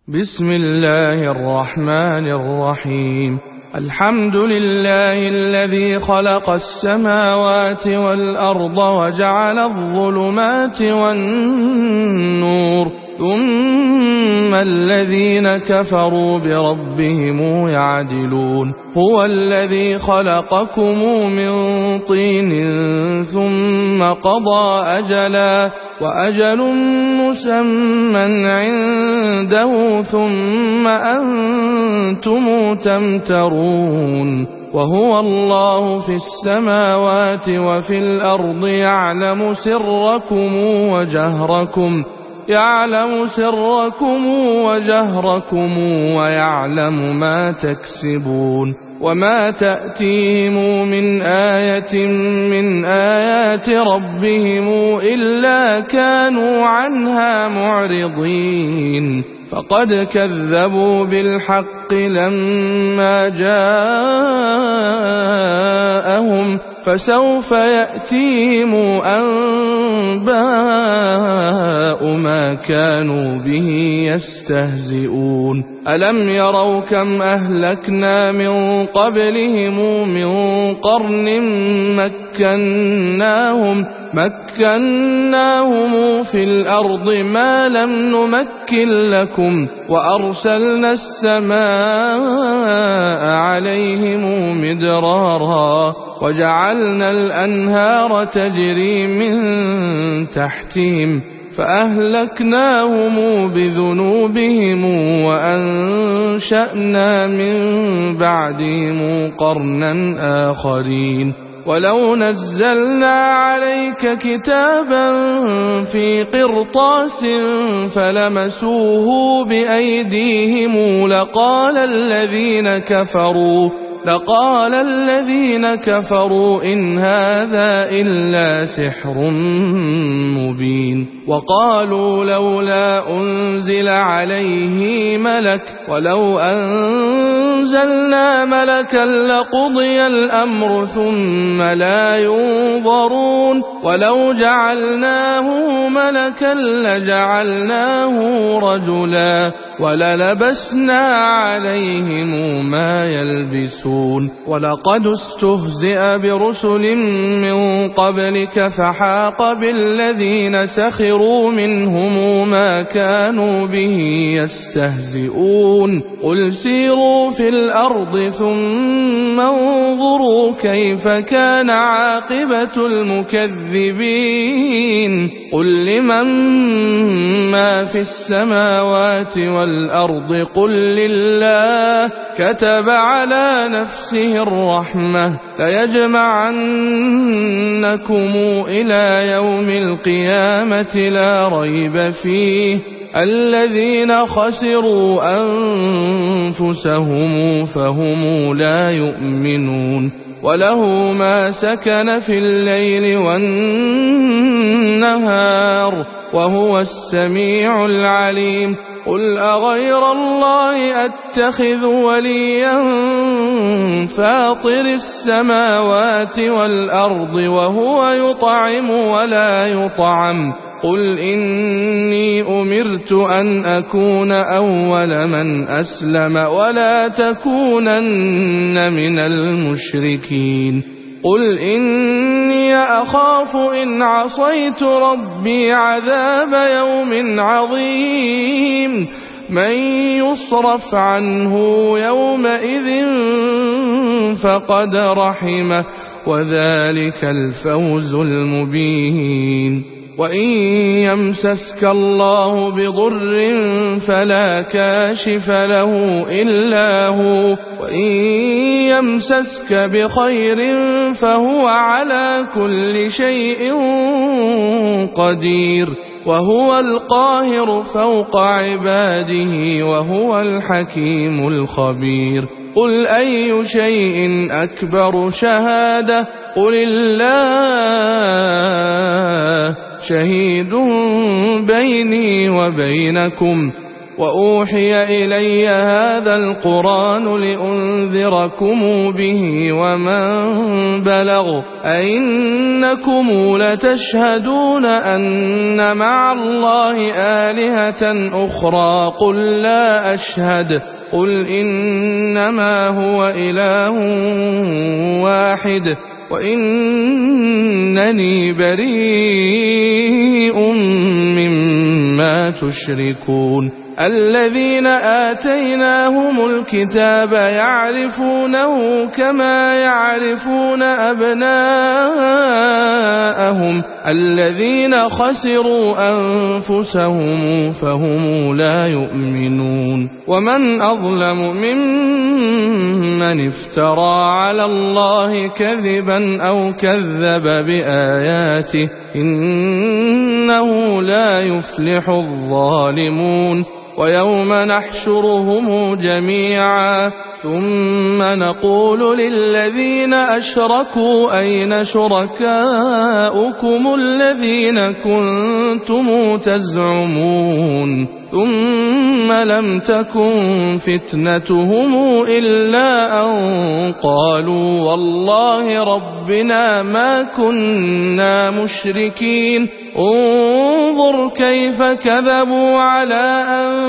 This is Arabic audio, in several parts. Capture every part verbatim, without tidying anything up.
بسم الله الرحمن الرحيم. الحمد لله الذي خلق السماوات والأرض وجعل الظلمات والنور، ثم الذين كفروا بربهم يعدلون. هو الذي خلقكم من طين ثم قضى أجلا وأجل مسمى عنده ثم أنتم تمترون. وهو الله في السماوات وفي الأرض يعلم سركم وجهركم يعلم سركم وجهركم ويعلم ما تكسبون. وما تأتيهم من آية من آيات ربهم إلا كانوا عنها معرضين. فقد كذبوا بالحق لما جاءهم، فسوف يأتيهم أنباء ما كانوا به يستهزئون. ألم يروا كم أهلكنا من قبلهم من قرن مكناهم مكناهم في الأرض ما لم نمكن لكم، وأرسلنا السماء عليهم مدرارا وجعلنا الأنهار تجري من تحتهم فأهلكناهم بذنوبهم وأنشأنا من بعدهم قرنا آخرين. ولو نزلنا عليك كتابا في قرطاس فلمسوه بأيديهم لقال الذين كفروا لقال الذين كفروا إن هذا إلا سحر مبين. وقالوا لولا أنزل عليه ملك ولو أنزلنا ملكا لقضي الأمر ثم لا ينظرون. ولو جعلناه ملكا لجعلناه رجلا وللبسنا عليهم ما يلبسون. ولقد استهزئ برسل من قبلك فحاق بالذين سخروا منهم ما كانوا به يستهزئون. قل سيروا في الأرض ثم انظروا كيف كان عاقبة المكذبين. قل لمن ما في السماوات والأرض قل لله كتب على نفسه الرحمة ليجمعنكم إلى يوم القيامة لا ريب فيه الذين خسروا أنفسهم فهم لا يؤمنون. وله ما سكن في الليل والنهار وهو السميع العليم. قل أغير الله أتخذ وليا فاطر السماوات والأرض وهو يطعم ولا يطعم. قل إني أمرت أن أكون أول من أسلم ولا تكونن من المشركين. قل إني أخاف إن عصيت ربي عذاب يوم عظيم. من يصرف عنه يومئذ فقد رحمه وذلك الفوز المبين. وإن يمسسك الله بضر فلا كاشف له إلا هو، وإن يمسسك بخير فهو على كل شيء قدير. وهو القاهر فوق عباده وهو الحكيم الخبير. قل أي شيء أكبر شهادة قل الله شهيد بيني وبينكم وأوحي إلي هذا القرآن لأنذركم به ومن بلغ أئنكم لتشهدون أن مع الله آلهة أخرى قل لا أشهد قل إنما هو إله واحد وإنني بريء مما تشركون الذين آتيناهم الكتاب يعرفونه كما يعرفون أبناءهم الذين خسروا أنفسهم فهم لا يؤمنون ومن أظلم ممن افترى على الله كذبا أو كذب بآياته إنه لا يفلح الظالمون ويوم نحشرهم جميعا ثم نقول للذين أشركوا أين شركاؤكم الذين كنتم تزعمون ثم لم تكن فتنتهم إلا أن قالوا والله ربنا ما كنا مشركين انظر كيف كذبوا على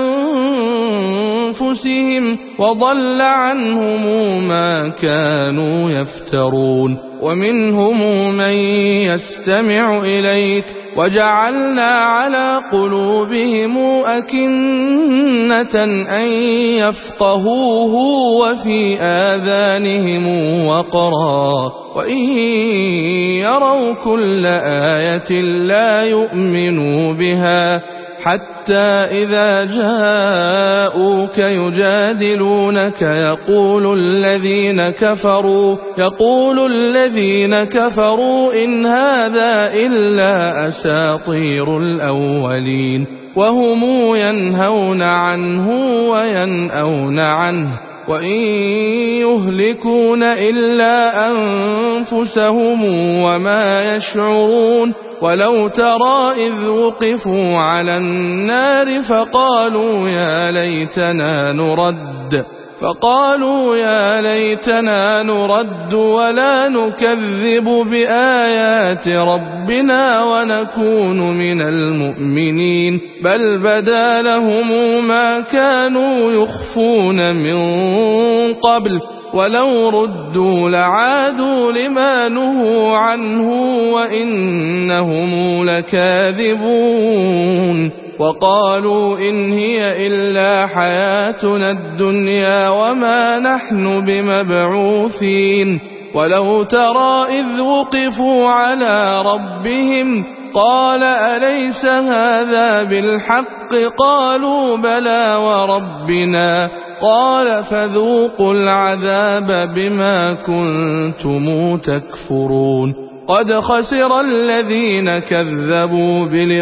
أنفسهم وضل عنهم ما كانوا يفترون ومنهم من يستمع إليك وجعلنا على قلوبهم أكنة أن يفقهوه وفي آذانهم وقرا وإن يروا كل آية لا يؤمنوا بها حتى إذا جاءوك يجادلونك يقول الذين كفروا يقول الذين كفروا إن هذا إلا أساطير الأولين وهم ينهون عنه وينأون عنه وإن يهلكون إلا أنفسهم وما يشعرون ولو ترى إذ وقفوا على النار فقالوا يا ليتنا نرد فقالوا يا ليتنا نرد ولا نكذب بآيات ربنا ونكون من المؤمنين بل بدا لهم ما كانوا يخفون من قبل ولو ردوا لعادوا لما نهوا عنه وإنهم لكاذبون وقالوا إن هي إلا حياتنا الدنيا وما نحن بمبعوثين ولو ترى إذ وقفوا على ربهم قال أليس هذا بالحق قالوا بلى وربنا قال فذوقوا العذاب بما كنتم تكفرون قد خسر الذين كذبوا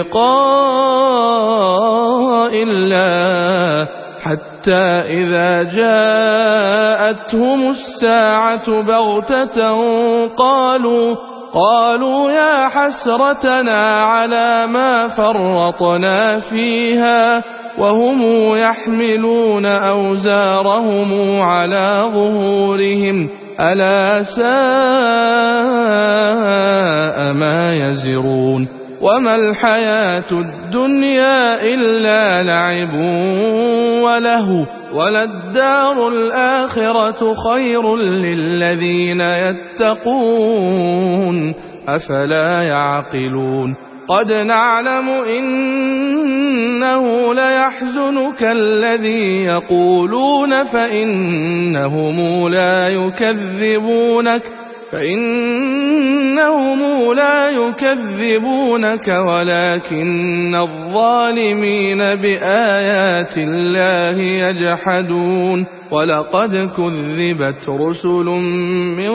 بلقاء الله حتى إذا جاءتهم الساعة بغتة قالوا قالوا يا حسرتنا على ما فرطنا فيها وهم يحملون أوزارهم على ظهورهم ألا ساء ما يزرون وما الحياة الدنيا إلا لعب وله وللدار الآخرة خير للذين يتقون أفلا يعقلون قد نعلم إنه ليحزنك الذي يقولون فإنهم لا يكذبونك فإنهم لا يكذبونك ولكن الظالمين بآيات الله يجحدون ولقد كذبت رسل من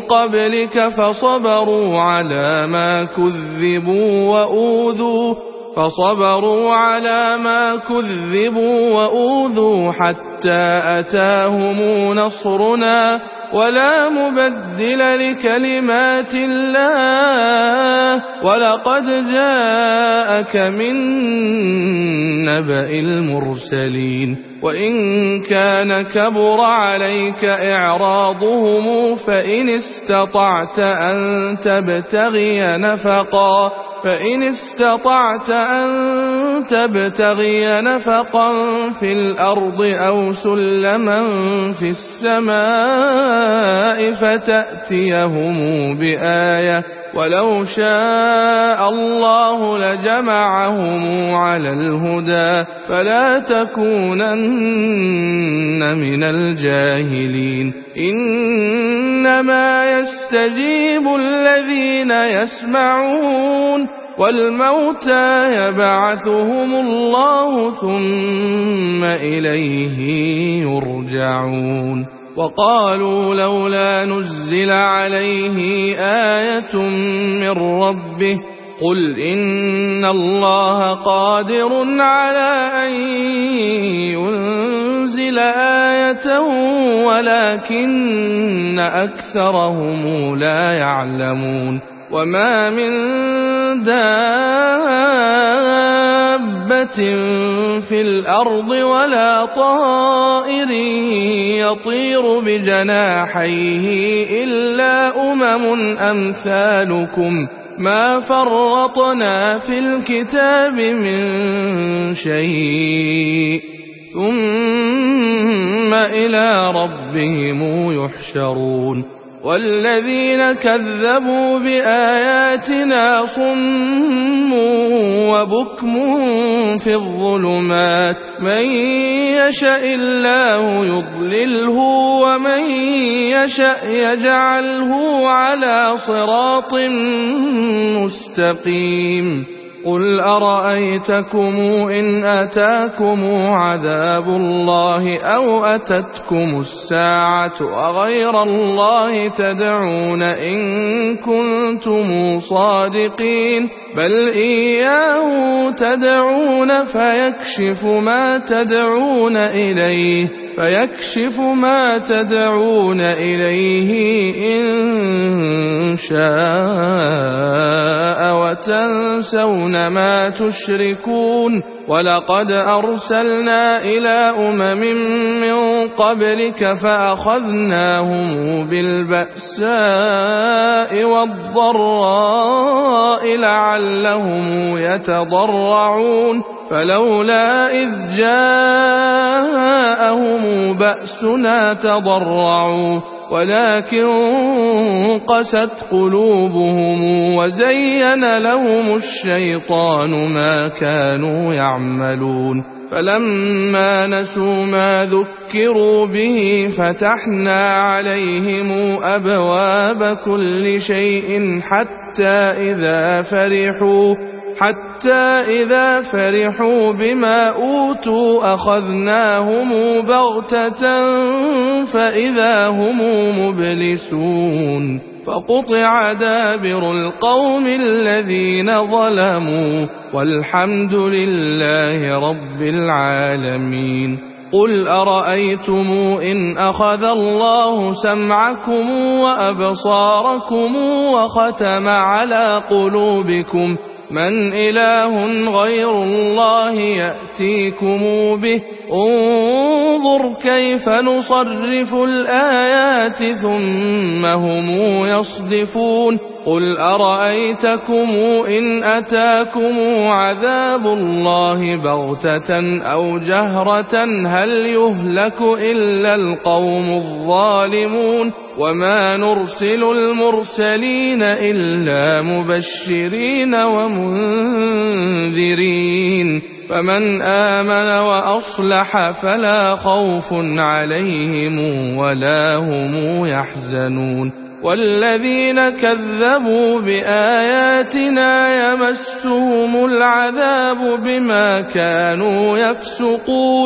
قبلك فصبروا على ما كذبوا وأوذوا فصبروا على ما كذبوا وأوذوا حتى أتاهم نصرنا ولا مبدل لكلمات الله ولقد جاءك من نبأ المرسلين وإن كان كبر عليك إعراضهم فإن استطعت أن تبتغي نفقا فإن استطعت أن تبتغي نفقا في الأرض أو سلما في السماء فتأتيهم بآية ولو شاء الله لجمعهم على الهدى فلا تكونن من الجاهلين إنما يستجيب الذين يسمعون والموتى يبعثهم الله ثم إليه يرجعون وقالوا لولا نزل عليه آية من ربه قل إن الله قادر على أن ينزل آية ولكن أكثرهم لا يعلمون وما من دابة في الأرض ولا طائر يطير بجناحيه إلا أمم أمثالكم ما فرطنا في الكتاب من شيء ثم إلى ربهم يحشرون والذين كذبوا بآياتنا صم وبكم في الظلمات من يشاء الله يضلله ومن يشاء يجعله على صراط مستقيم قل أرأيتكم إن أتاكم عذاب الله أو أتتكم الساعة أغير الله تدعون إن كنتم صادقين بل إياه تدعون فيكشف ما تدعون إليه فيكشف ما تدعون إليه إن شاء وتنسون ما تشركون ولقد أرسلنا إلى أمم من قبلك فأخذناهم بالبأساء والضراء لعلهم يتضرعون فلولا إذ جاءهم بأسنا تضرعوا ولكن قست قلوبهم وزين لهم الشيطان ما كانوا يعملون فلما نسوا ما ذكروا به فتحنا عليهم أبواب كل شيء حتى إذا فرحوا حتى إذا فرحوا بما أوتوا أخذناهم بغتة فإذا هم مبلسون فقطع دابر القوم الذين ظلموا والحمد لله رب العالمين قل أرأيتم إن أخذ الله سمعكم وأبصاركم وختم على قلوبكم من إله غير الله يأتيكم به انظر كيف نصرف الآيات ثم هم يصدفون قل أرأيتكم إن أتاكم عذاب الله بغتة أو جهرة هل يهلك إلا القوم الظالمون وما نرسل المرسلين إلا مبشرين ومنذرين فمن آمن وأصلح فلا خوف عليهم ولا هم يحزنون والذين كذبوا بآياتنا يمسهم العذاب بما كانوا يفسقون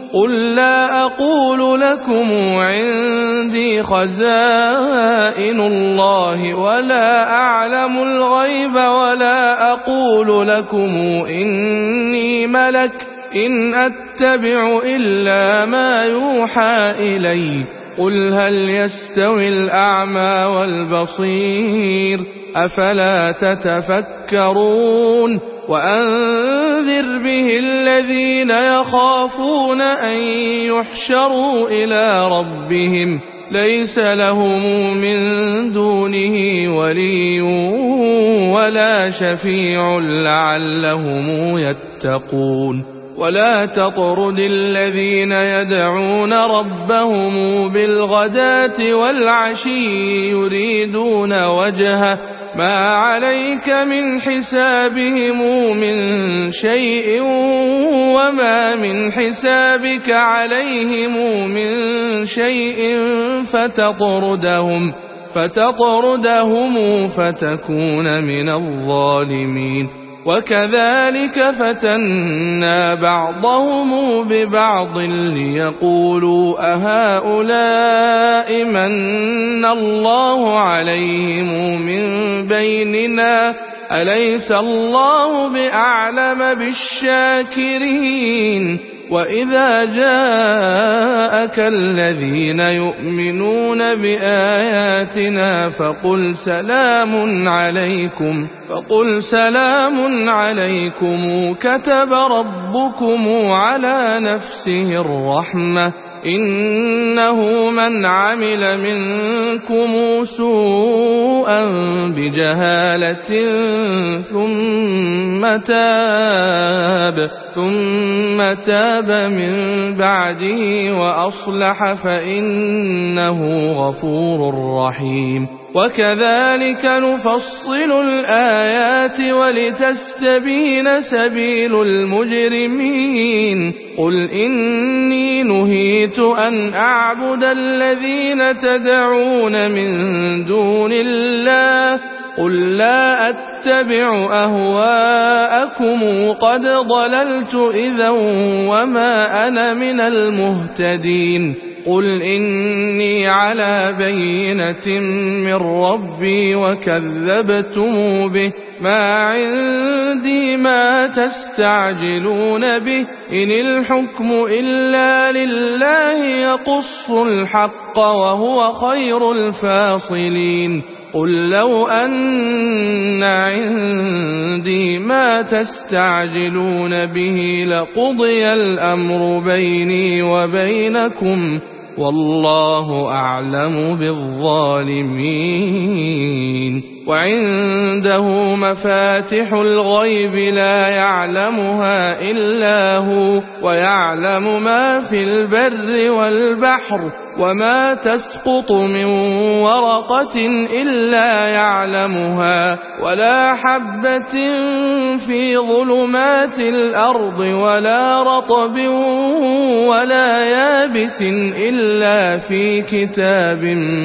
قل لا أقول لكم عندي خزائن الله ولا أعلم الغيب ولا أقول لكم إني ملك إن أتبع إلا ما يوحى إلي قل هل يستوي الأعمى والبصير أفلا تتفكرون وأنذر به الذين يخافون أن يحشروا إلى ربهم ليس لهم من دونه ولي ولا شفيع لعلهم يتقون ولا تطرد الذين يدعون ربهم بالغداة والعشي يريدون وجهه ما عليك من حسابهم من شيء وما من حسابك عليهم من شيء فتطردهم فتطردهم فتكون من الظالمين وكذلك فتنا بعضهم ببعض ليقولوا أهؤلاء من الله عليهم من بيننا أليس الله بأعلم بالشاكرين وإذا جاءك الذين يؤمنون بآياتنا فقل سلام عليكم فقل سلام عليكم كتب ربكم على نفسه الرحمة إنه من عمل منكم سوءا بجهالة ثم تاب ثم تاب من بعده وأصلح فإنه غفور رحيم وكذلك نفصل الآيات ولتستبين سبيل المجرمين قل إني نهيت أن أعبد الذين تدعون من دون الله قل لا أتبع أهواءكم قد ضللت إذا وما أنا من المهتدين قل إني على بينة من ربي وكذبتم به ما عندي ما تستعجلون به إن الحكم إلا لله يقص الحق وهو خير الفاصلين قل لو أن عندي ما تستعجلون به لقضي الأمر بيني وبينكم والله أعلم بالظالمين وعنده مفاتح الغيب لا يعلمها إلا هو ويعلم ما في البر والبحر وما تسقط من ورقة إلا يعلمها ولا حبة في ظلمات الأرض ولا رطب ولا يابس إلا في كتاب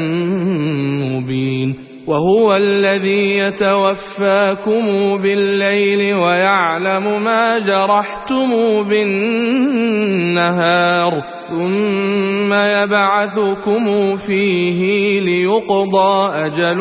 مبين وهو الذي يتوفاكم بالليل ويعلم ما جرحتم بالنهار ثم يبعثكم فيه ليقضى أجل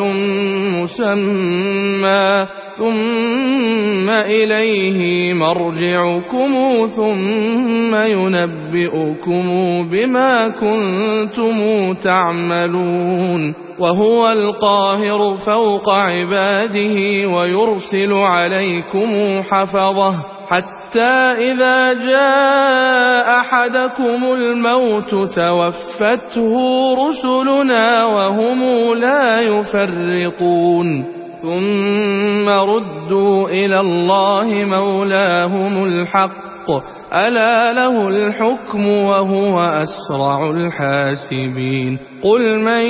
مسمى ثم إليه مرجعكم ثم ينبئكم بما كنتم تعملون وهو القاهر فوق عباده ويرسل عليكم حفظه حتى إذا جاء أحدكم الموت توفته رسلنا وهم لا يفرطون ثم ردوا إلى الله مولاهم الحق ألا له الحكم وهو أسرع الحاسبين قل من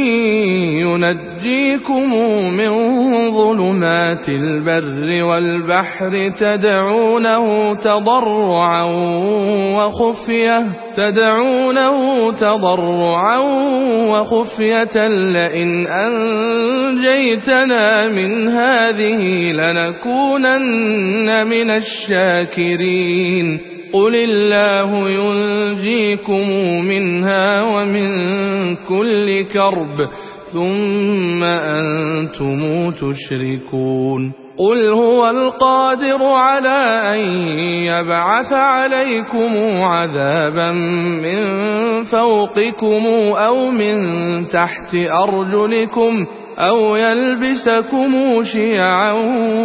ينجيكم من ظلمات البر والبحر تدعونه تضرعا وخفية تدعونه تضرعا وخفية لئن أنجيتنا من هذه لنكونن من الشاكرين قل الله ينجيكم منها ومن كل كرب ثم أنتم تشركون قل هو القادر على أن يبعث عليكم عذابا من فوقكم أو من تحت أرجلكم أو يلبسكم شيعا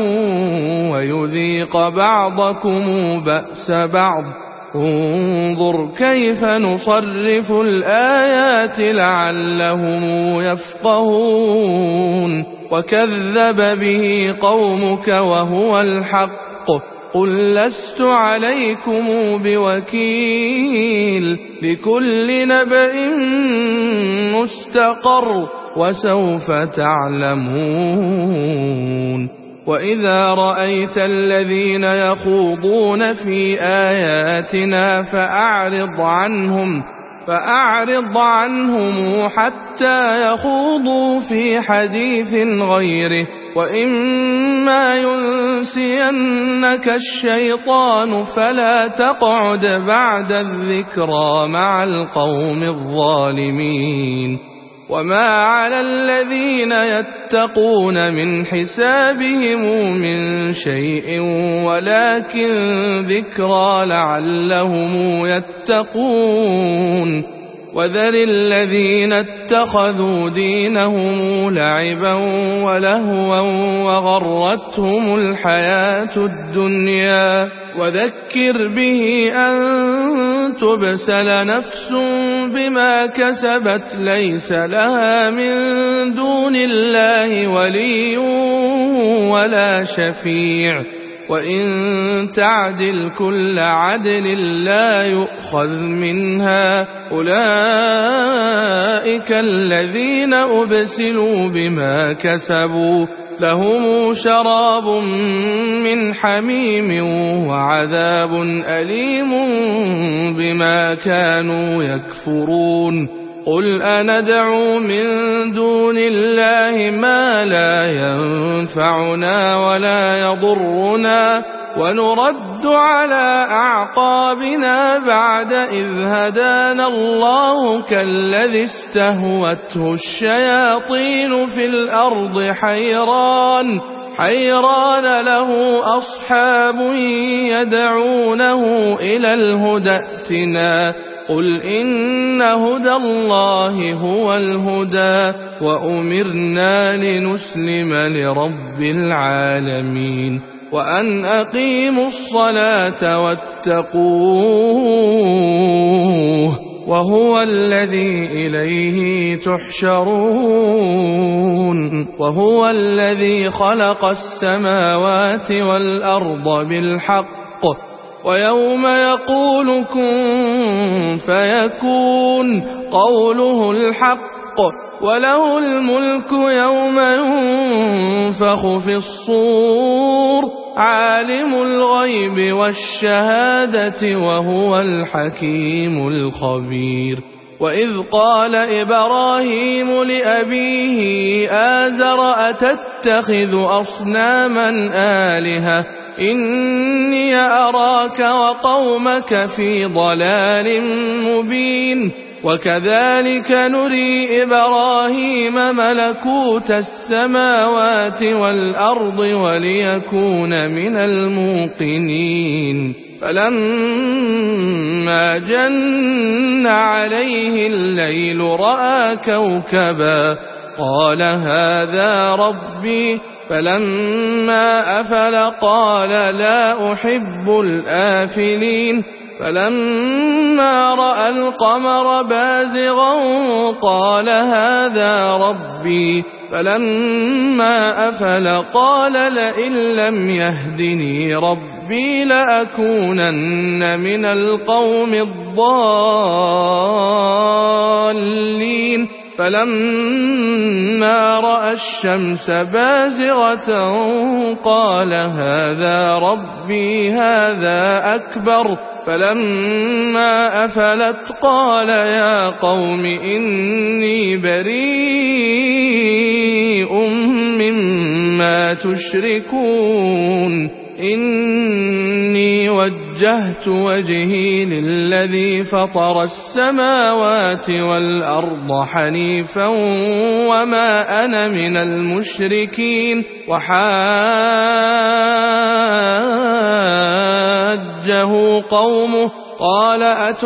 ويذيق بعضكم بأس بعض انظر كيف نصرف الآيات لعلهم يفقهون وكذب به قومك وهو الحق قل لست عليكم بوكيل لكل نبأ مستقر وسوف تعلمون وإذا رأيت الذين يخوضون في آياتنا فأعرض عنهم فأعرض عنهم حتى يخوضوا في حديث غيره وإما ينسينك الشيطان فلا تقعد بعد الذكرى مع القوم الظالمين وما على الذين يتقون من حسابهم من شيء ولكن ذكرى لعلهم يتقون وذر الذين اتخذوا دينهم لعبا ولهوا وغرتهم الحياة الدنيا وذكر به أن تبسل نفس بما كسبت ليس لها من دون الله ولي ولا شفيع وإن تعدل كل عدل لا يؤخذ منها أولئك الذين أبسلوا بما كسبوا لهم شراب من حميم وعذاب أليم بما كانوا يكفرون قل أندعو من دون الله ما لا ينفعنا ولا يضرنا ونرد على أعقابنا بعد إذ هدانا الله كالذي استهوته الشياطين في الأرض حيران حيران له أصحاب يدعونه إلى الهدى ائتنا قل إن هدى الله هو الهدى وأمرنا لنسلم لرب العالمين وأن أقيموا الصلاة واتقوه وهو الذي إليه تحشرون وهو الذي خلق السماوات والأرض بالحق ويوم يقول كن فيكون قوله الحق وله الملك يوم ينفخ في الصور عالم الغيب والشهادة وهو الحكيم الخبير وإذ قال إبراهيم لأبيه آزر أتتخذ أصناما آلهة إني أراك وقومك في ضلال مبين وكذلك نري إبراهيم ملكوت السماوات والأرض وليكون من الموقنين فلما جن عليه الليل رأى كوكبا قال هذا ربي فلما أفل قال لا أحب الآفلين فلما رأى القمر بازغا قال هذا ربي فلما أفل قال لئن لم يهدني ربي لأكونن من القوم الضالين فلما رأى الشمس بازغة قال هذا ربي هذا أكبر فلما أفلت قال يا قوم إني بريء مما تشركون إني وجهت وجهت وجهي للذي فطر السماوات والأرض حنيفا وما أنا من المشركين. وحاجه قومه قال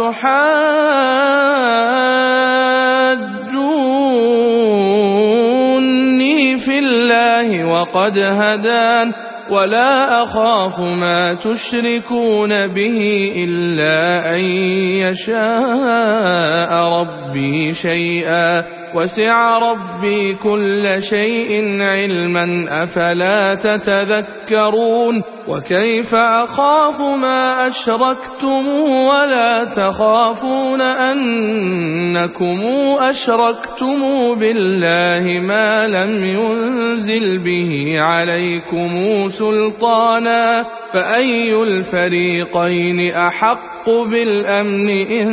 أتحاجوني في الله وقد هدان ولا أخاف ما تشركون به إلا أن يشاء ربي شيئا وسع ربي كل شيء علما أفلا تتذكرون. وكيف أخاف ما أشركتم ولا تخافون أنكم أشركتم بالله ما لم ينزل به عليكم سلطانا فأي الفريقين أحق بالأمن إن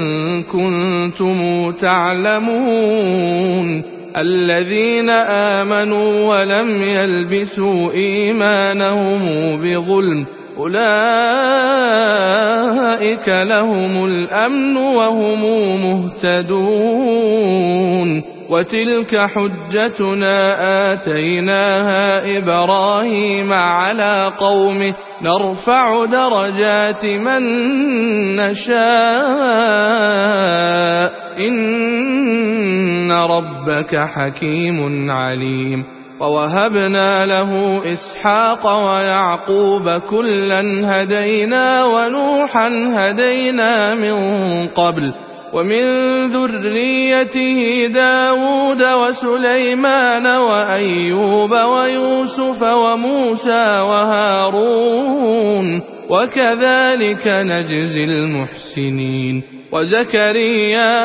كنتم تعلمون. الذين آمنوا ولم يلبسوا إيمانهم بظلم أولئك لهم الأمن وهم مهتدون. وتلك حجتنا آتيناها إبراهيم على قومه نرفع درجات من نشاء إن ربك حكيم عليم. ووهبنا له إسحاق ويعقوب كلا هدينا ونوحا هدينا من قبل ومن ذريته داود وسليمان وأيوب ويوسف وموسى وهارون وكذلك نجزي المحسنين. وزكريا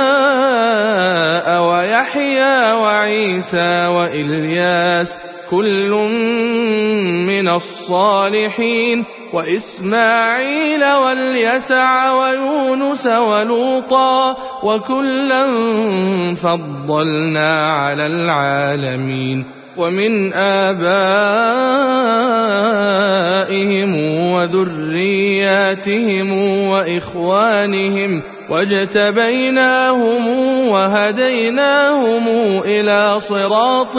ويحيى وعيسى وإلياس كل من الصالحين وإسماعيل واليسع ويونس ولوطا وكلا فضلنا على العالمين. ومن آبائهم وذرياتهم وإخوانهم واجتبيناهم وهديناهم إلى صراط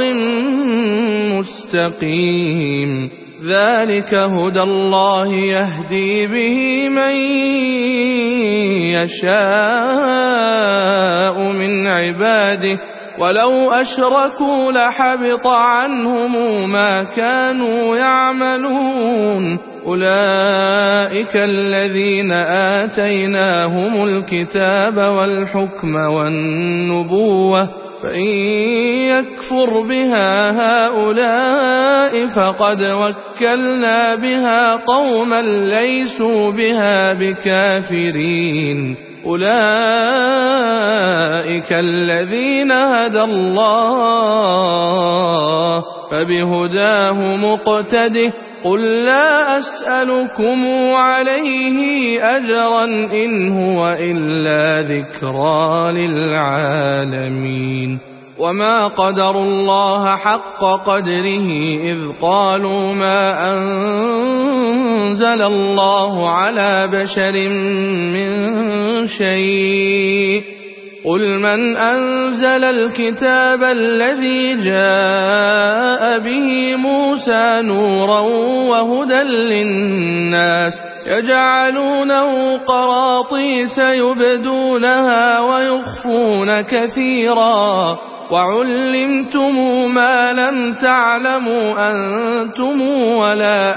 مستقيم. ذلك هدى الله يهدي به من يشاء من عباده ولو أشركوا لحبط عنهم ما كانوا يعملون. أولئك الذين آتيناهم الكتاب والحكم والنبوة فإن يكفر بها هؤلاء فقد وكلنا بها قوما ليسوا بها بكافرين. أولئك الذين هدى الله فبهداه مقتده. قل لا أسألكم عليه أجرا إن هو إلا ذكرى للعالمين. وما قدروا الله حق قدره إذ قالوا ما أنزل الله على بشر من شيء. قل من أنزل الكتاب الذي جاء به موسى نورا وهدى للناس يجعلونه قراطيس يبدونها ويخفون كثيرا وعلمتم ما لم تعلموا أنتم ولا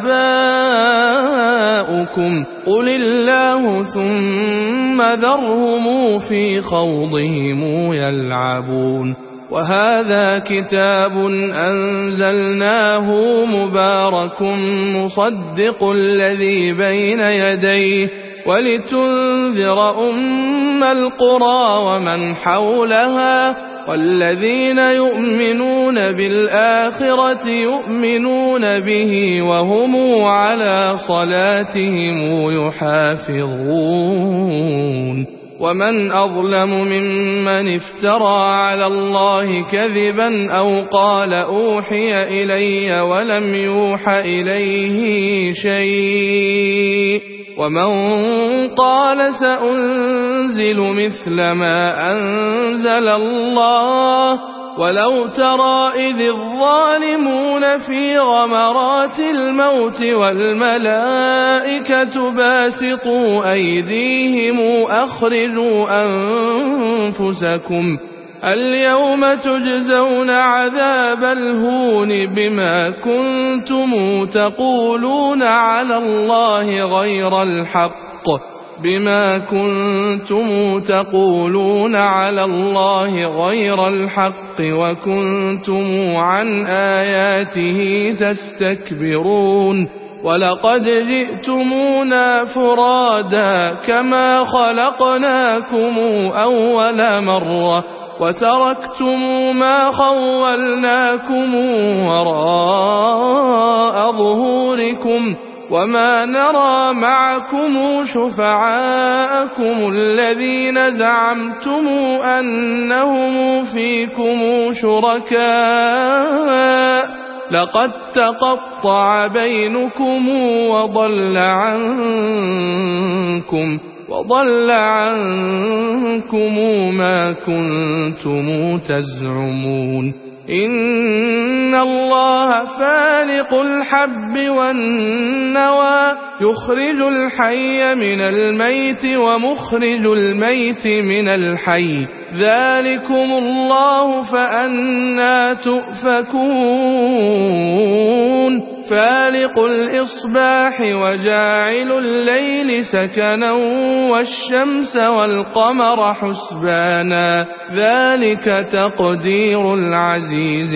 آباؤكم قل الله ثم ذرهم في خوضهم يلعبون. وهذا كتاب أنزلناه مبارك مصدق الذي بين يديه ولتنذر أم القرى ومن حولها والذين يؤمنون بالآخرة يؤمنون به وهم على صلاتهم يحافظون. ومن أظلم ممن افترى على الله كذبا أو قال أوحي إلي ولم يوح إليه شيء ومن قال سأنزل مثل ما أنزل الله ولو ترى إذ الظالمون في غمرات الموت والملائكة باسطوا أيديهم أخرجوا أنفسكم اليوم تجزون عذاب الهون بما كنتم تقولون على الله غير الحق بما كنتم تقولون على الله غير الحق وكنتم عن آياته تستكبرون ولقد جئتمونا فرادا كما خلقناكم أول مرة وتركتم ما خولناكم وراء ظهوركم وما نرى معكم شفعاءكم الذين زعمتم أنهم فيكم شركاء لقد تقطع بينكم وضل عنكم وضل عنكم ما كنتم تزعمون إن الله فالق الحب والنوى يخرج الحي من الميت ومخرج الميت من الحي ذلكم الله فأنى تؤفكون فالق الإصباح وجاعل الليل سكنا والشمس والقمر حسبانا ذلك تقدير العزيز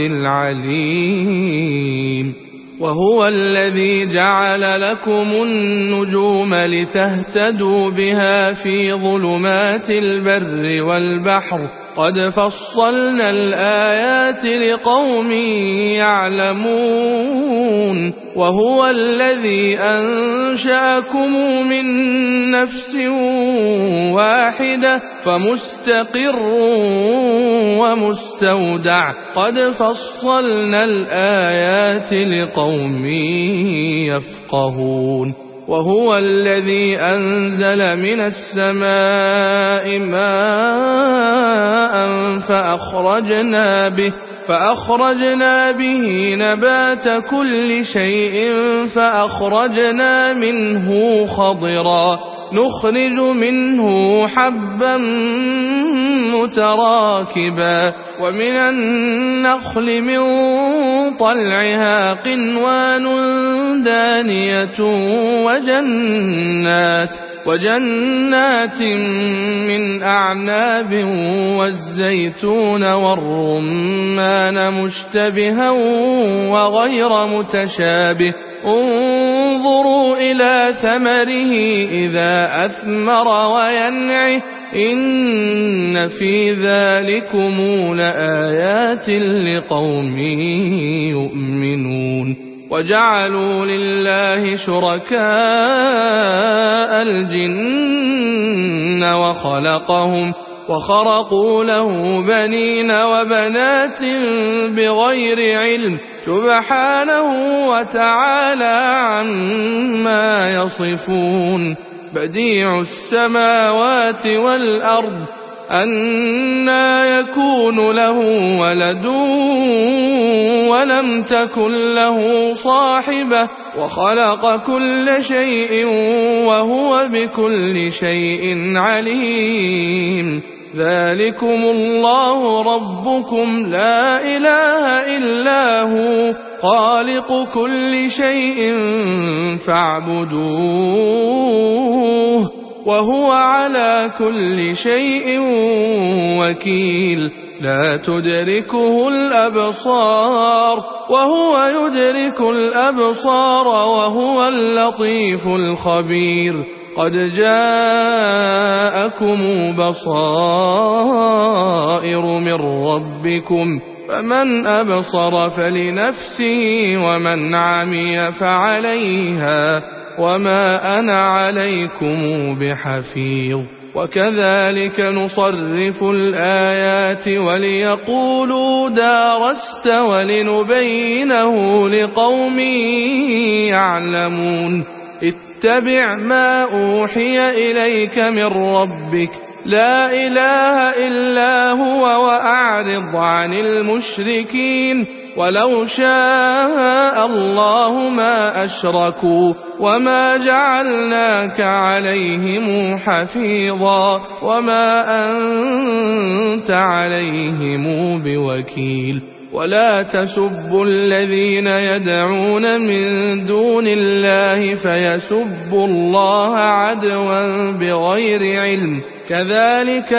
العليم وهو الذي جعل لكم النجوم لتهتدوا بها في ظلمات البر والبحر قد فصلنا الآيات لقوم يعلمون وهو الذي أنشأكم من نفس واحدة فمستقر ومستودع قد فصلنا الآيات لقوم يفقهون وهو الذي أنزل من السماء ماء فأخرجنا به فأخرجنا به نبات كل شيء فأخرجنا منه خضرا نخرج منه حبا متراكبا ومن النخل من طلعها قنوان دانية وجنات وجنات من أعناب والزيتون والرمان مشتبها وغير متشابه انظروا إلى ثمره إذا أثمر وينعه إن في ذلكم لآيات لقوم يؤمنون وجعلوا لله شركاء الجن وخلقهم وخرقوا له بنين وبنات بغير علم سبحانه وتعالى عما يصفون بديع السماوات والأرض أنى يكون له ولد ولم تكن له صاحبة وخلق كل شيء وهو بكل شيء عليم ذلكم الله ربكم لا إله إلا هو خالق كل شيء فاعبدوه وهو على كل شيء وكيل لا تدركه الأبصار وهو يدرك الأبصار وهو اللطيف الخبير قد جاءكم بصائر من ربكم فمن أبصر فلنفسه ومن عمي فعليها وما أنا عليكم بحفيظ وكذلك نصرف الآيات وليقولوا دارست ولنبينه لقوم يعلمون اتبع ما أوحي إليك من ربك لا إله إلا هو وأعرض عن المشركين ولو شاء الله ما أشركوا وما جعلناك عليهم حفيظا وما أنت عليهم بوكيل ولا تسبوا الذين يدعون من دون الله فيسبوا الله عدوا بغير علم كذلك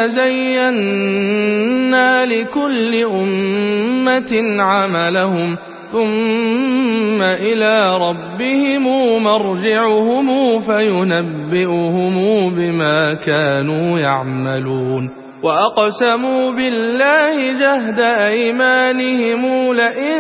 زينا لكل أمة عملهم ثم إلى ربهم مرجعهم فينبئهم بما كانوا يعملون وأقسموا بالله جهد أيمانهم لئن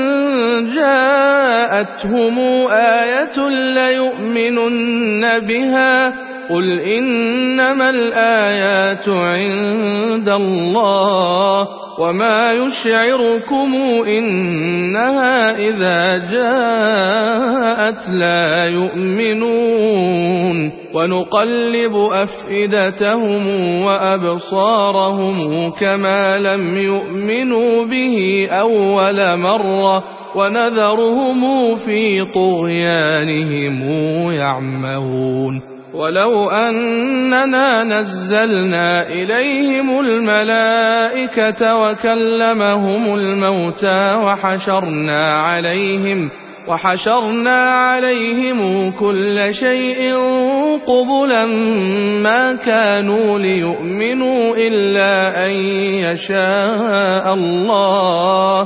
جاءتهم آية ليؤمنن بها قل إنما الآيات عند الله وما يشعركم إنها إذا جاءت لا يؤمنون ونقلب أفئدتهم وأبصارهم كما لم يؤمنوا به أول مرة ونذرهم في طغيانهم يعمهون ولو أننا نزلنا إليهم الملائكة وكلمهم الموتى وحشرنا عليهم وحشرنا عليهم كل شيء قبلا ما كانوا ليؤمنوا إلا أن يشاء الله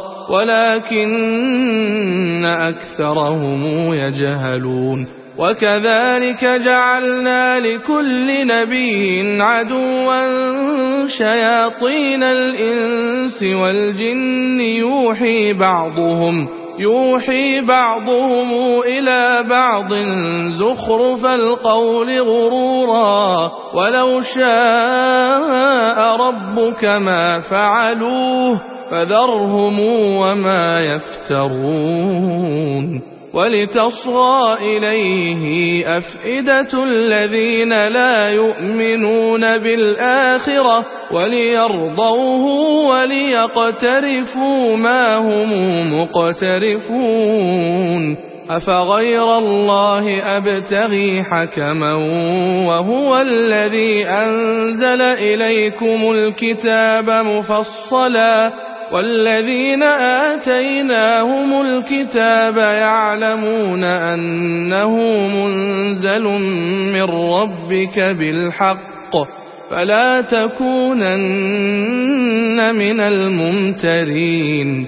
ولكن أكثرهم يجهلون وكذلك جعلنا لكل نبي عدوا شياطين الإنس والجن يوحي بعضهم يوحي بعضهم إلى بعض زخرف القول غرورا ولو شاء ربك ما فعلوه فذرهم وما يفترون ولتصغى إليه أفئدة الذين لا يؤمنون بالآخرة وليرضوه وليقترفوا ما هم مقترفون أفغير الله أبتغي حكما وهو الذي أنزل إليكم الكتاب مفصلا والذين آتيناهم الكتاب يعلمون أنه منزل من ربك بالحق فلا تكونن من الممترين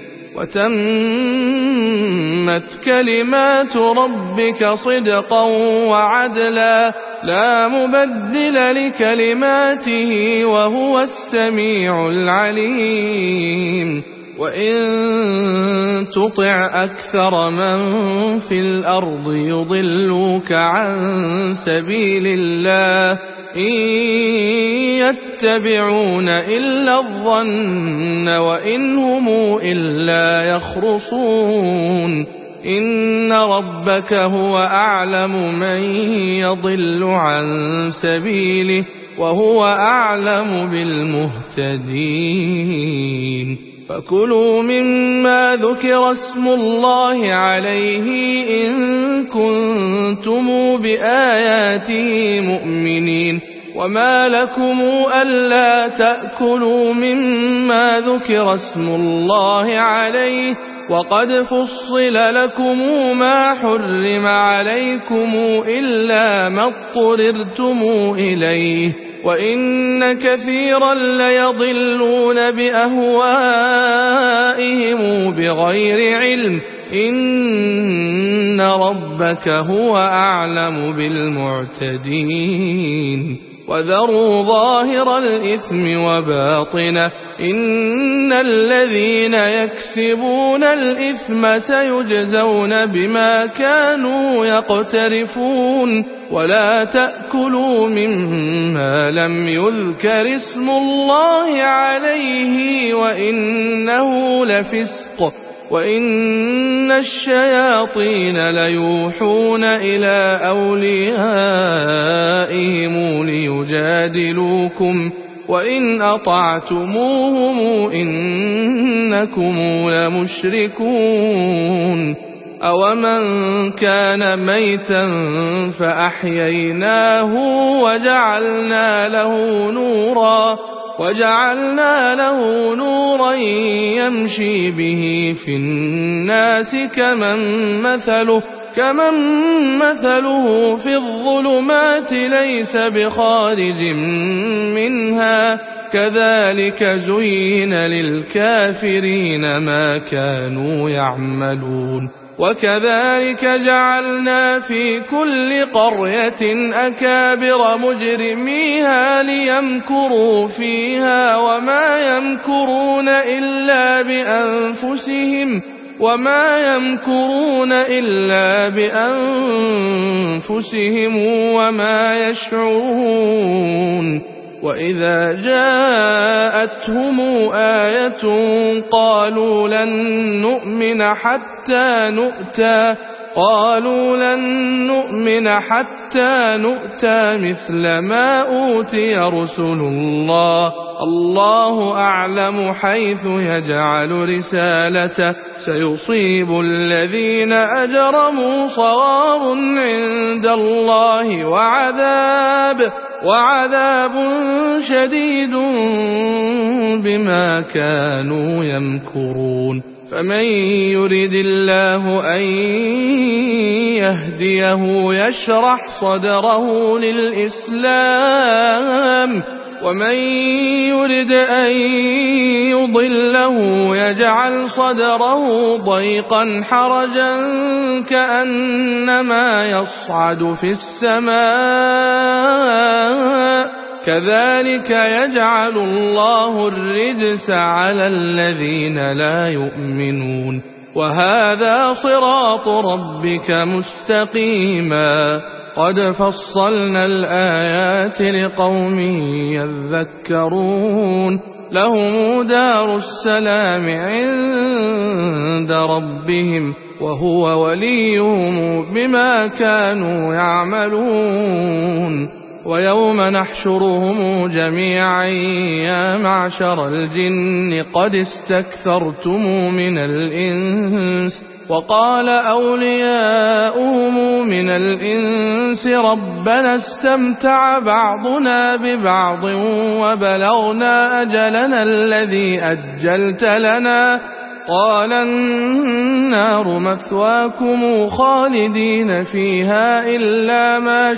وتمت كلمات ربك صدقا وعدلا لا مبدل لكلماته وهو السميع العليم وإن تطع أكثر من في الأرض يضلوك عن سبيل الله إن يتبعون إلا الظن وإن هم إلا يخرصون إن ربك هو أعلم من يضل عن سبيله وهو أعلم بالمهتدين فكلوا مما ذكر اسم الله عليه إن كنتم بآياته مؤمنين وما لكم ألا تأكلوا مما ذكر اسم الله عليه وقد فصل لكم ما حرم عليكم إلا ما اضطررتم إليه وإن كثيرا ليضلون بأهوائهم بغير علم إن ربك هو أعلم بالمعتدين وذروا ظاهر الإثم وباطنه إن الذين يكسبون الإثم سيجزون بما كانوا يقترفون ولا تأكلوا مما لم يذكر اسم الله عليه وإنه لفسق وإن الشياطين ليوحون إلى أوليائهم ليجادلوكم وإن أطعتموهم إنكم لمشركون أومن كان ميتا فأحييناه وجعلنا له نورا وجعلنا له نورا يمشي به في الناس كمن مثله كمن مثله في الظلمات ليس بخارج منها كذلك زين للكافرين ما كانوا يعملون وكذلك جعلنا في كل قرية أكابر مجرميها ليمكروا فيها وما يمكرون إلا بأنفسهم وما يمكرون إلا بأنفسهم وما يشعرون وإذا جاءتهم آية قالوا لن نؤمن حتى نؤتى قالوا لن نؤمن حتى نؤتى مثل ما أوتي رسل الله الله أعلم حيث يجعل رسالته سيصيب الذين أجرموا صغار عند الله وعذاب وعذاب شديد بما كانوا يمكرون فمن يرد الله أن يهديه يشرح صدره للإسلام ومن يرد أن يضله يجعل صدره ضيقا حرجا كأنما يصعد في السماء كذلك يجعل الله الرجس على الذين لا يؤمنون وهذا صراط ربك مستقيما قد فصلنا الآيات لقوم يذكرون لهم دار السلام عند ربهم وهو وليهم بما كانوا يعملون ويوم نحشرهم جميعا يا معشر الجن قد استكثرتم من الإنس وقال أولياؤهم من الإنس ربنا استمتع بعضنا ببعض وبلغنا أجلنا الذي أجلت لنا قال النار مثواكم خالدين فيها إلا ما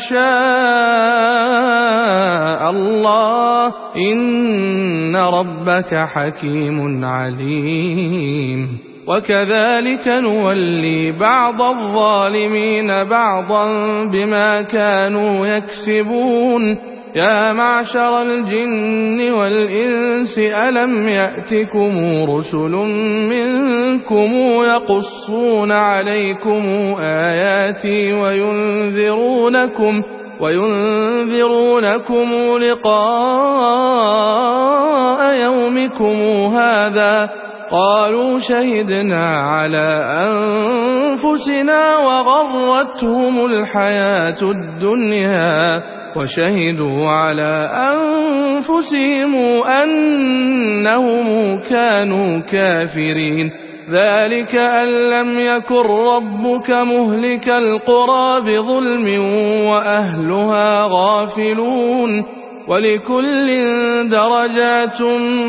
شاء الله إن ربك حكيم عليم وكذلك نولي بعض الظالمين بعضا بما كانوا يكسبون يا معشر الجن والإنس ألم يأتكم رسل منكم يقصون عليكم آياتي وينذرونكم وينذرونكم لقاء يومكم هذا قالوا شهدنا على أنفسنا وغرتهم الحياة الدنيا وشهدوا على أنفسهم أنهم كانوا كافرين ذلك أن لم يكن ربك مهلك القرى بظلم وأهلها غافلون ولكل درجات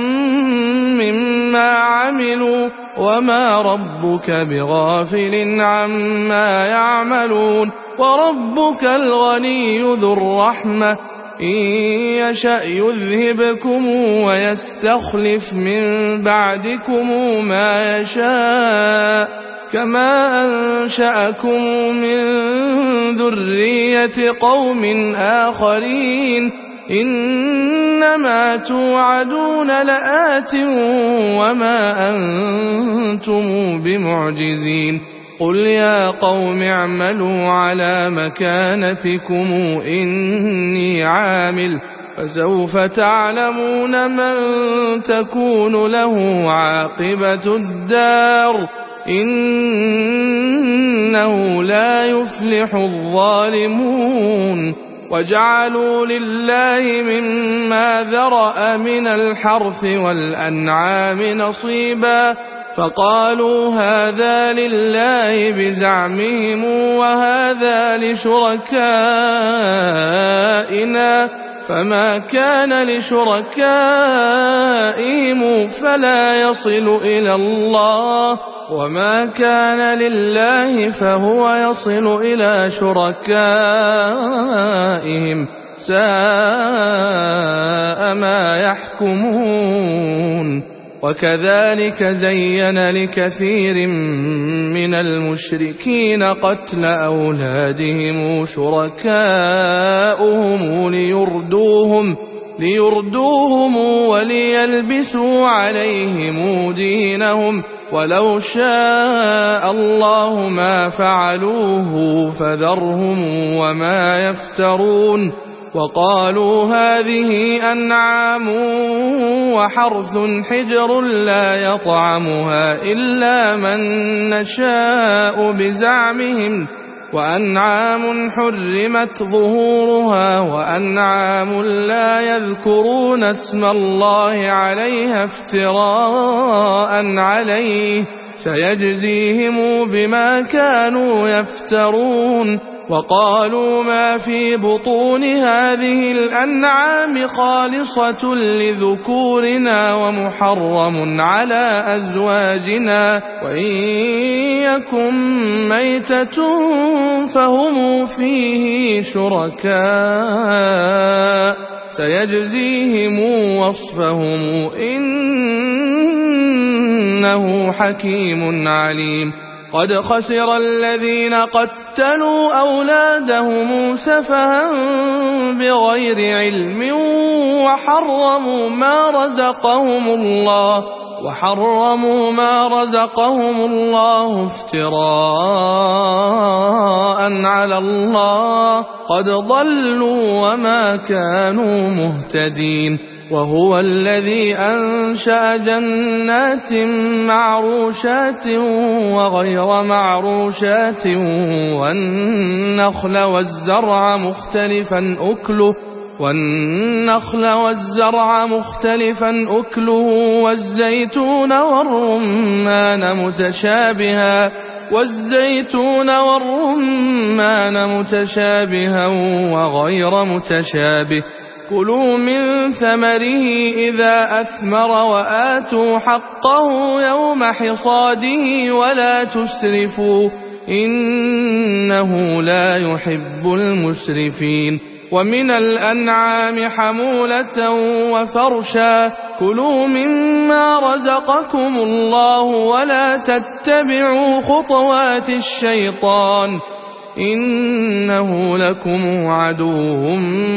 مما عملوا وما ربك بغافل عما يعملون وربك الغني ذو الرحمة إن يشأ يذهبكم ويستخلف من بعدكم ما يشاء كما أنشأكم من ذرية قوم آخرين إن إنما توعدون لآت وما أنتم بمعجزين قل يا قوم اعملوا على مكانتكم إني عامل فسوف تعلمون من تكون له عاقبة الدار إنه لا يفلح الظالمون وجعلوا لله مما ذرأ من الحرث والأنعام نصيبا فقالوا هذا لله بزعمهم وهذا لشركائنا فما كان لشركائهم فلا يصل إلى الله وما كان لله فهو يصل إلى شركائهم ساء ما يحكمون وكذلك زين لكثير من المشركين قتل أولادهم شركاؤهم ليردوهم, ليردوهم وليلبسوا عليهم دينهم ولو شاء الله ما فعلوه فذرهم وما يفترون وقالوا هذه أنعام وحرث حجر لا يطعمها إلا من نشاء بزعمهم وأنعام حرمت ظهورها وأنعام لا يذكرون اسم الله عليها افتراء عليه سيجزيهم بما كانوا يفترون وقالوا ما في بطون هذه الأنعام خالصة لذكورنا ومحرم على أزواجنا وإن يكن ميتة فهم فيه شركاء سيجزيهم وصفهم إنه حكيم عليم قد خسر الذين قتلوا أولادهم سفها بغير علم وحرموا ما رزقهم الله وحرموا ما رزقهم الله افتراء على الله قد ضلوا وما كانوا مهتدين وهو الذي أنشأ جنات معروشات وغير معروشات والنخل والزرع مختلفا أكله والنخل والزرع مختلفا أكله والزيتون والرمان متشابها والزيتون والرمان متشابها وغير متشابه كلوا من ثمره إذا أثمر وآتوا حقه يوم حصاده ولا تسرفوا إنه لا يحب المسرفين ومن الأنعام حمولة وفرشا كلوا مما رزقكم الله ولا تتبعوا خطوات الشيطان إنه لكم عدو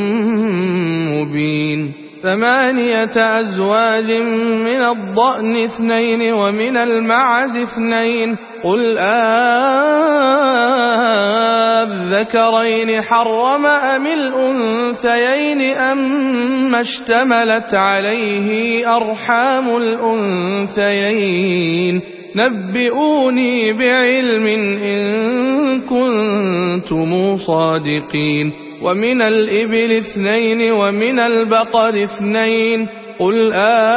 مبين ثمانية أزواج من الضأن اثنين ومن المعز اثنين قل أذكرين حرم أم الأنثيين أم اشتملت عليه أرحام الأنثيين نبئوني بعلم إن كنتم صادقين ومن الإبل اثنين ومن البقر اثنين قل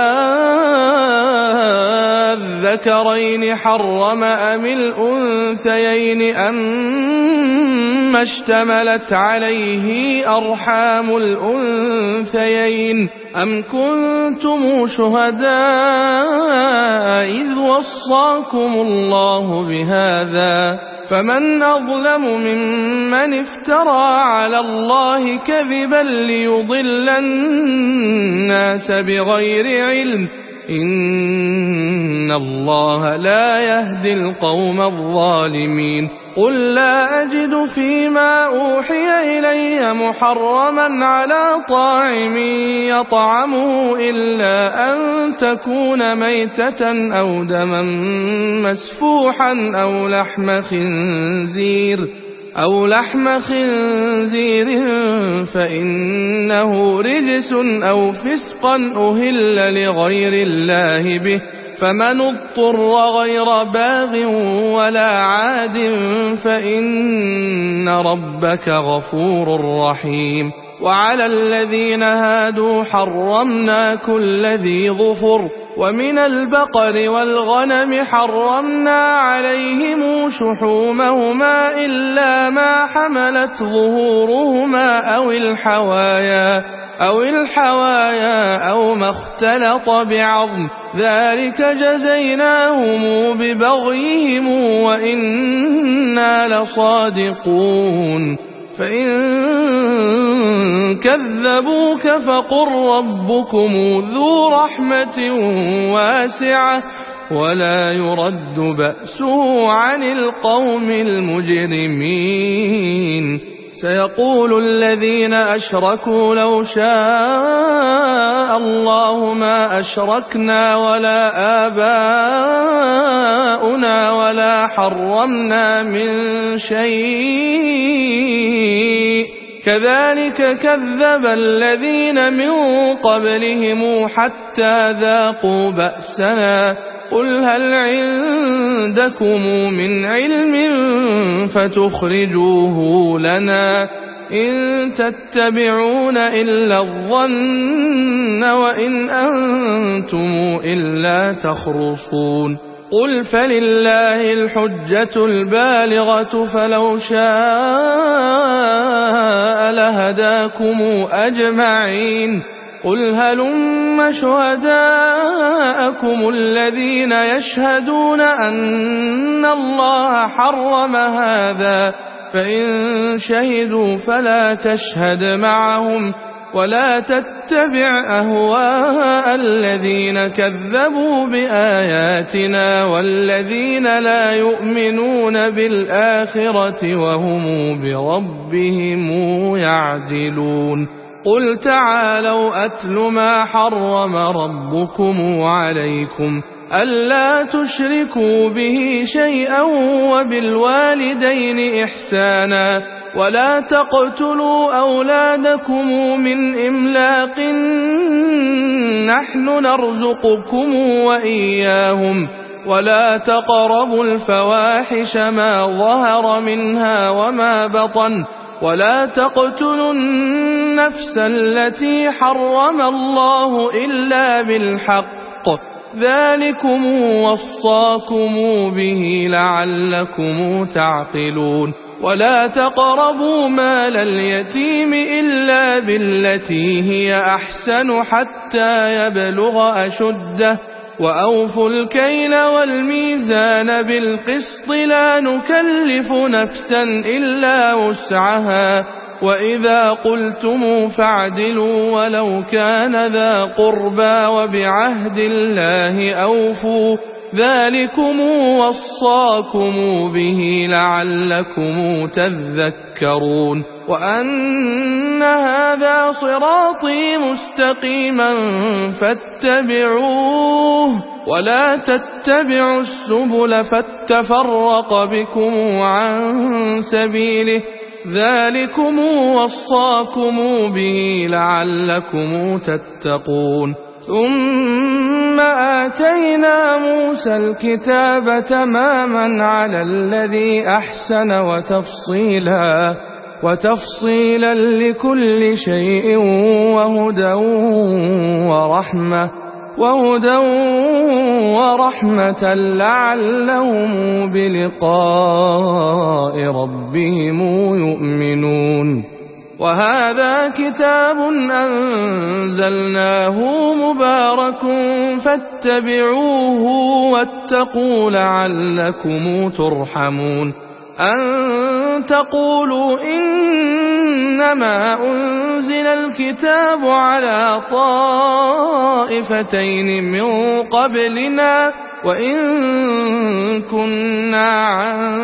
أذكرين حرم أم الأنثيين أم اشتملت عليه أرحام الأنثيين أم كنتم شهداء إذ وصاكم الله بهذا فمن أظلم ممن افترى على الله كذبا ليضل الناس بغير علم إن الله لا يهدي القوم الظالمين قل لا أجد فيما أوحي إلي محرما على طاعم يطعمه إلا أن تكون ميتة أو دما مسفوحا أو لحم خنزير أو لحم خنزير فإنه رجس أو فسقا أهل لغير الله به فمن اضطر غير باغ ولا عاد فإن ربك غفور رحيم وعلى الذين هادوا حرمنا كل ذي ظفر ومن البقر والغنم حرمنا عليهم شحومهما إلا ما حملت ظهورهما أو الحوايا أو الحوايا أو ما اختلط بعظم ذلك جزيناهم ببغيهم وإنا لصادقون فإن كذبوك فقل ربكم ذو رحمة واسعة ولا يرد بأسه عن القوم المجرمين سيقول الذين أشركوا لو شاء الله ما أشركنا ولا آباؤنا ولا حرمنا من شيء كذلك كذب الذين من قبلهم حتى ذاقوا بأسنا قل هل عندكم من علم فتخرجوه لنا إن تتبعون إلا الظن وإن أنتم إلا تخرصون قل فلله الحجة البالغة فلو شاء لهداكم أجمعين قل هلم شهداءكم الذين يشهدون أن الله حرم هذا فإن شهدوا فلا تشهد معهم ولا تتبع أهواء الذين كذبوا بآياتنا والذين لا يؤمنون بالآخرة وهم بربهم يعدلون قل تعالوا أتل ما حرم ربكم عليكم ألا تشركوا به شيئا وبالوالدين إحسانا ولا تقتلوا أولادكم من إملاق نحن نرزقكم وإياهم ولا تقربوا الفواحش ما ظهر منها وما بطن ولا تقتلوا النفس التي حرم الله إلا بالحق ذلكم وصاكم به لعلكم تعقلون ولا تقربوا مال اليتيم إلا بالتي هي أحسن حتى يبلغ أشده وأوفوا الكيل والميزان بالقسط لا نكلف نفسا إلا وسعها وإذا قلتم فاعدلوا ولو كان ذا قربى وبعهد الله أوفوا ذلكم وصاكم به لعلكم تذكرون وأن هذا صراطي مستقيما فاتبعوه ولا تتبعوا السبل فتفرق بكم عن سبيله ذلكم وصاكم به لعلكم تتقون ثم آتينا موسى الكتاب تماما على الذي أحسن وتفصيلا وتفصيلا لكل شيء وهدى ورحمة وهدى ورحمة لعلهم بلقاء ربهم يؤمنون وهذا كتاب أنزلناه مبارك فاتبعوه واتقوا لعلكم ترحمون أن تقولوا إنما أنزل الكتاب على طائفتين طائفتين من قبلنا وإن كنا عن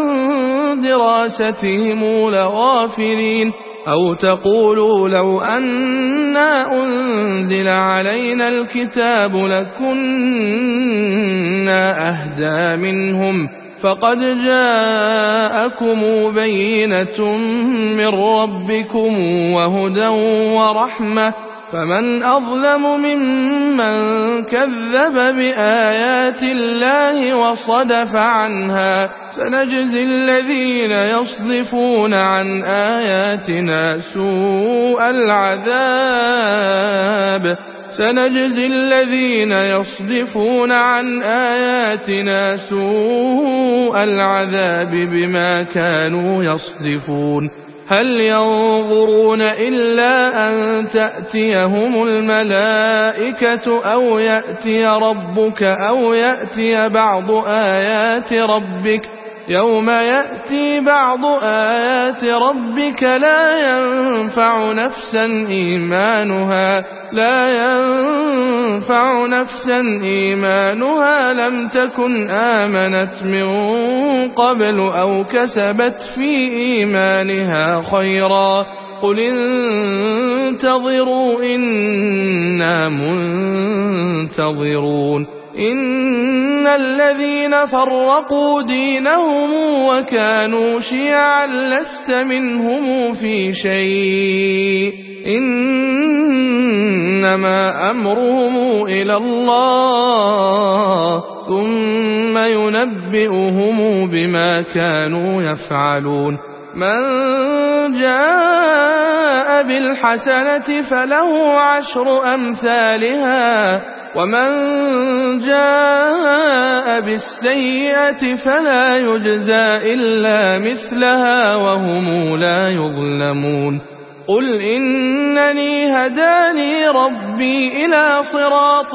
دراستهم لغافلين أو تقولوا لو أنا أنزل علينا الكتاب لكنا أهدى منهم فقد جاءكم بينة من ربكم وهدى ورحمة فمن أظلم ممن كذب بآيات الله وصدف عنها سنجزي الذين يصدفون عن آياتنا سوء العذاب سنجزي الذين يصدفون عن آياتنا سوء العذاب بما كانوا يصدفون هل ينظرون إلا أن تأتيهم الملائكة أو يأتي ربك أو يأتي بعض آيات ربك يوم يأتي بعض آيات ربك لا ينفع نفسا إيمانها لا ينفع نفسا إيمانها لم تكن آمنت من قبل أو كسبت في إيمانها خيرا قل انتظروا إنا منتظرون إن الذين فرقوا دينهم وكانوا شيعا لست منهم في شيء إنما أمرهم إلى الله ثم ينبئهم بما كانوا يفعلون من جاء بالحسنة فله عشر أمثالها ومن جاء بالسيئة فلا يجزى إلا مثلها وهم لا يظلمون قل إنني هداني ربي إلى صراط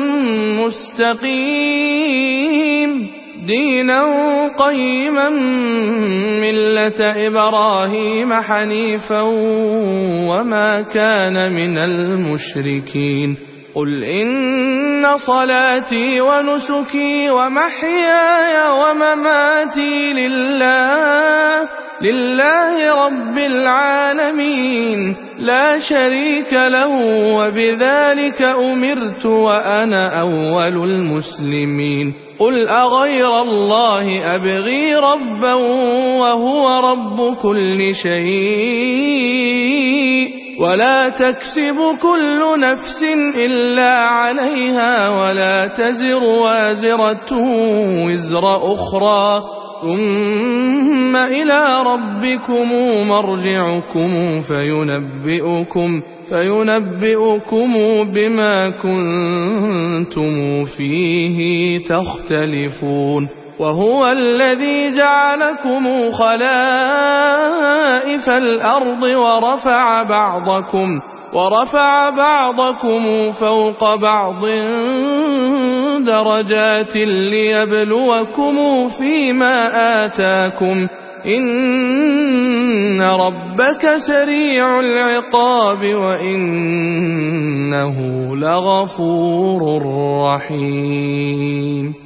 مستقيم دينا قيما ملة إبراهيم حنيفا وما كان من المشركين قل إن صلاتي ونسكي ومحياي ومماتي لله لله رب العالمين لا شريك له وبذلك أمرت وأنا أول المسلمين قل أغير الله أبغي ربا وهو رب كل شيء ولا تكسب كل نفس إلا عليها ولا تزر وازرة وزر أخرى ثم إلى ربكم مرجعكم فينبئكم فينبئكم بما كنتم فيه تختلفون وهو الذي جعلكم خلائف الأرض ورفع بعضكم ورفع بعضكم فوق بعض درجات ليبلوكم فيما آتاكم إن ربك سريع العقاب وإنه لغفور رحيم